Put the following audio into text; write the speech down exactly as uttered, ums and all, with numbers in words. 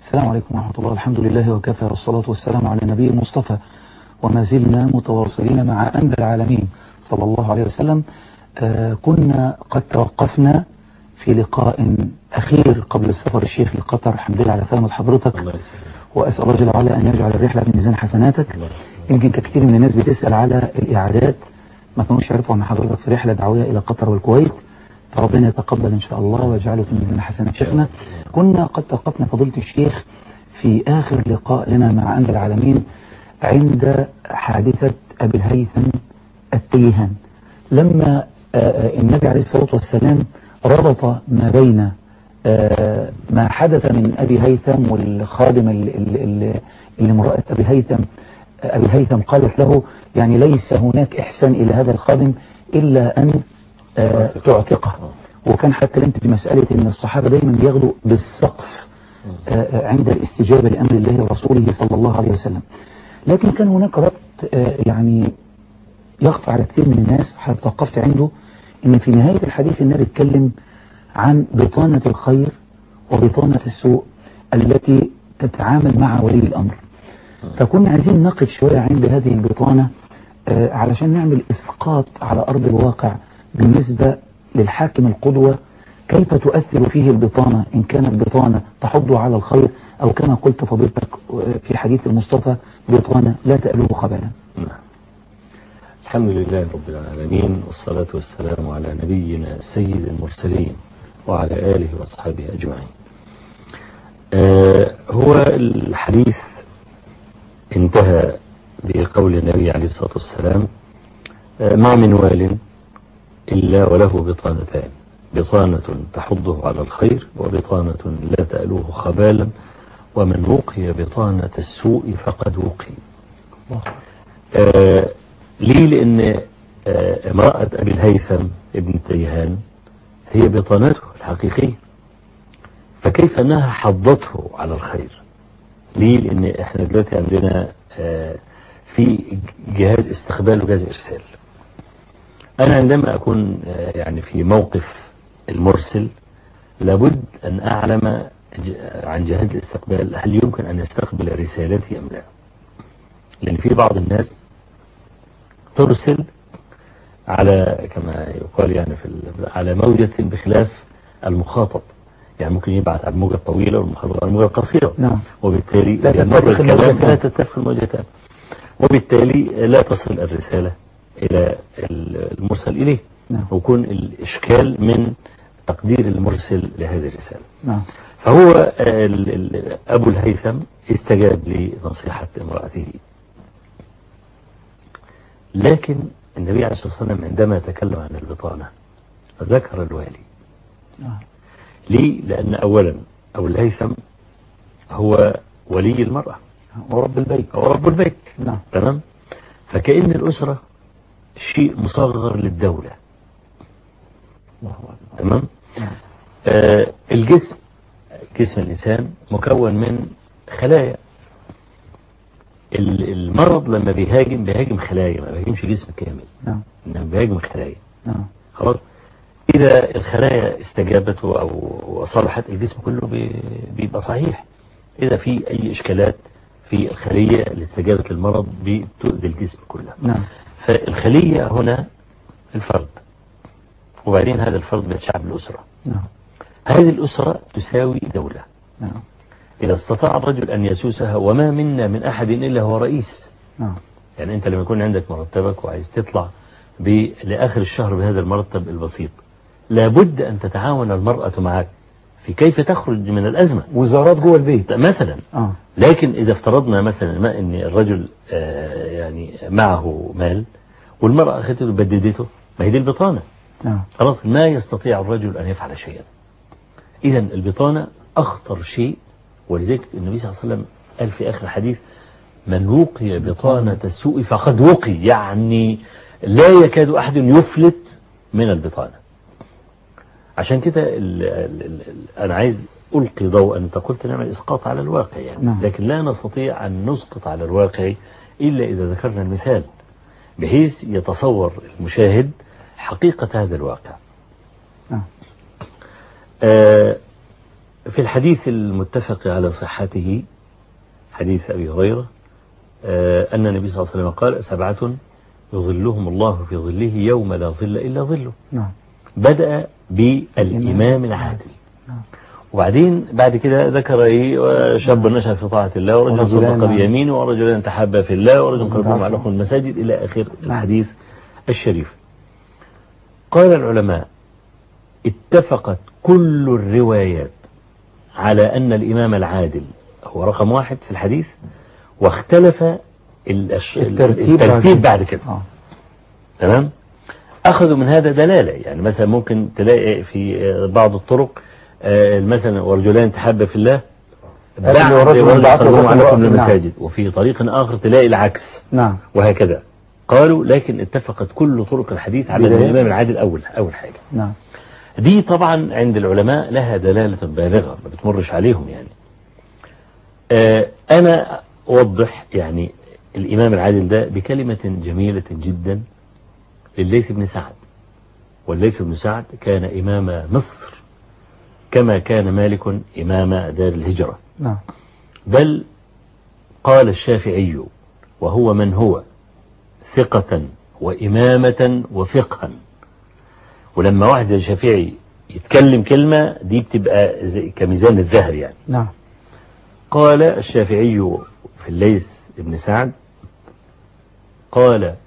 السلام عليكم ورحمة الله. الحمد لله وكفى، والصلاة والسلام على النبي المصطفى، وما زلنا متواصلين مع أنبى العالمين صلى الله عليه وسلم. آه كنا قد توقفنا في لقاء أخير قبل السفر الشيخ لقطر. الحمد لله على سلامة حضرتك، الله يسلمك، وأسأل الله جل وعلا أن يجعل الرحلة في ميزان حسناتك. يمكن كثير من الناس بتسأل على الإعادات، ما كانوش يعرفوا أن حضرتك في رحلة دعوية إلى قطر والكويت، فربنا يتقبل إن شاء الله ويجعله في ميزان حسنات شيخنا. كنا قد توقفنا فضيلة الشيخ في آخر لقاء لنا مع أنبى العالمين عند حادثة أبي الهيثم التيهان، لما النبي عليه الصلاة والسلام ربط ما بين ما حدث من أبي هيثم والخادم اللي امرأة أبي هيثم أبي هيثم قالت له يعني ليس هناك إحسان إلى هذا الخادم إلا أن تعتقه. وكان حتى كلمت في مسألة أن الصحابة دايما بياخدوا بالسقف عند الاستجابة لأمر الله ورسوله صلى الله عليه وسلم. لكن كان هناك ربط يعني يخفى على كثير من الناس، حتى توقفت عنده، ان في نهاية الحديث النبي اتكلم عن بطانة الخير وبطانة السوء التي تتعامل مع ولي الأمر. فكنا عايزين نقف شوية عند هذه البطانة آه علشان نعمل إسقاط على أرض الواقع بالنسبة للحاكم القدوة، كيف تؤثر فيه البطانة، إن كانت بطانة تحض على الخير، أو كما قلت فضيلتك في حديث المصطفى بطانة لا تألوه خبلا. الحمد لله رب العالمين، والصلاة والسلام على نبينا سيد المرسلين وعلى آله وصحبه أجمعين. آه هو الحديث انتهى بقول النبي عليه الصلاة والسلام: آه ما من وال إلا وله بطانتان، بطانة تحضه على الخير وبطانة لا تألوه خبالا، ومن وقي بطانة السوء فقد وقي. آه ليه؟ لأن آه امرأة أبي الهيثم ابن التيهان هي بطانته الحقيقية، فكيف أنها حضته على الخير؟ ليه؟ لأن احنا دلوقتي عندنا آه في جهاز استقبال وجهاز إرسال. أنا عندما أكون آه يعني في موقف المرسل لابد أن أعلم عن جهاز الاستقبال هل يمكن أن يستقبل رسالتي أم لا، لأن في بعض الناس ترسل على كما يقال يعني في على موجة بخلاف المخاطب، يعني ممكن يبعث على الموجة الطويلة والمخاطب على الموجة القصيرة. نعم. وبالتالي لا تتفق الكلام لا تتفق الموجتان، وبالتالي لا تصل الرسالة إلى المرسل إليه. نعم. ويكون الإشكال من تقدير المرسل لهذه الرسالة. نعم. فهو أبو الهيثم استجاب لنصيحة امرأته، لكن النبي عليه الصلاة والسلام عندما تكلم عن البطانة ذكر الوالي. نعم. ليه؟ لأن أولا أبو الهيثم هو ولي المرأة ورب البيت ورب البيت. نعم. تمام. فكأن الأسرة شيء مصغر للدولة. تمام. آه الجسم جسم الإنسان مكون من خلايا. المرض لما بيهاجم بيهاجم خلايا، ما بيهاجمش جسم كامل. نعم. إنما بيهاجم خلايا. نعم. خلاص. إذا الخلايا استجابت أو صلحت الجسم كله بيبقى صحيح. إذا في أي إشكالات في الخلية اللي استجابت للمرض بتؤذي الجسم كله. نعم. فالخلية هنا الفرد، وبعدين هذا الفرد بيتشعب الأسرة. نعم. هذه الأسرة تساوي دولة. نعم. إذا استطاع الرجل أن يسوسها، وما منا من أحد إلا هو رئيس. نعم. يعني أنت لما يكون عندك مرتبك وعايز تطلع لآخر الشهر بهذا المرتب البسيط، لابد أن تتعاون المرأة معك في كيف تخرج من الأزمة. وزارات جوه البيت مثلا. آه. لكن إذا افترضنا مثلا ما أن الرجل آه يعني معه مال والمرأة أخذته بددته، ما هي دي البطانة. نعم. خلاص ما يستطيع الرجل أن يفعل شيئا. إذا البطانة أخطر شيء، ولذلك النبي صلى الله عليه وسلم قال في آخر الحديث: من وقي بطانة السوء فقد وقي، يعني لا يكاد أحد يفلت من البطانة. عشان كده ال ال ال أنا عايز ألقي ضوء. أنت قلت نعمل إسقاط على الواقع يعني. نعم. لكن لا نستطيع أن نسقط على الواقع إلا إذا ذكرنا المثال، بحيث يتصور المشاهد حقيقة هذا الواقع. نعم. آه في الحديث المتفق على صحته حديث أبي هريرة آه أن النبي صلى الله عليه وسلم قال سبعة يظلهم الله في ظله يوم لا ظل إلا ظله. نعم. بدأ بالإمام العادل. نعم. وبعدين بعد كده ذكر ايه شاب نشأ في طاعة الله ورجل صدق بيمينه ورجلان تحابا في الله ورجل قلبهم علق المساجد إلى آخر الحديث الشريف. قال العلماء اتفقت كل الروايات على أن الإمام العادل هو رقم واحد في الحديث، واختلف الترتيب, الترتيب بعد كده. آه. تمام. أخذوا من هذا دلالة، يعني مثلا ممكن تلاقي في بعض الطرق مثلا ورجلان تحابا في الله بعد ورجل قلبهم علقهم المساجد، وفي طريق آخر تلاقي العكس. نعم. وهكذا قالوا، لكن اتفقت كل طرق الحديث على الإمام العادل أول أول حاجة. نعم. دي طبعا عند العلماء لها دلالة بالغة ما بتمرش عليهم يعني. آه أنا أوضح يعني الإمام العادل ده بكلمة جميلة جدا لليث بن سعد. والليث بن سعد كان إمام مصر كما كان مالك إمام دار الهجرة. نعم. بل قال الشافعي وهو من هو ثقة وإمامة وفقها، ولما واحد زي الشافعي يتكلم كلمة دي بتبقى زي كميزان الذهب يعني. نعم. قال الشافعي في الليث بن سعد قال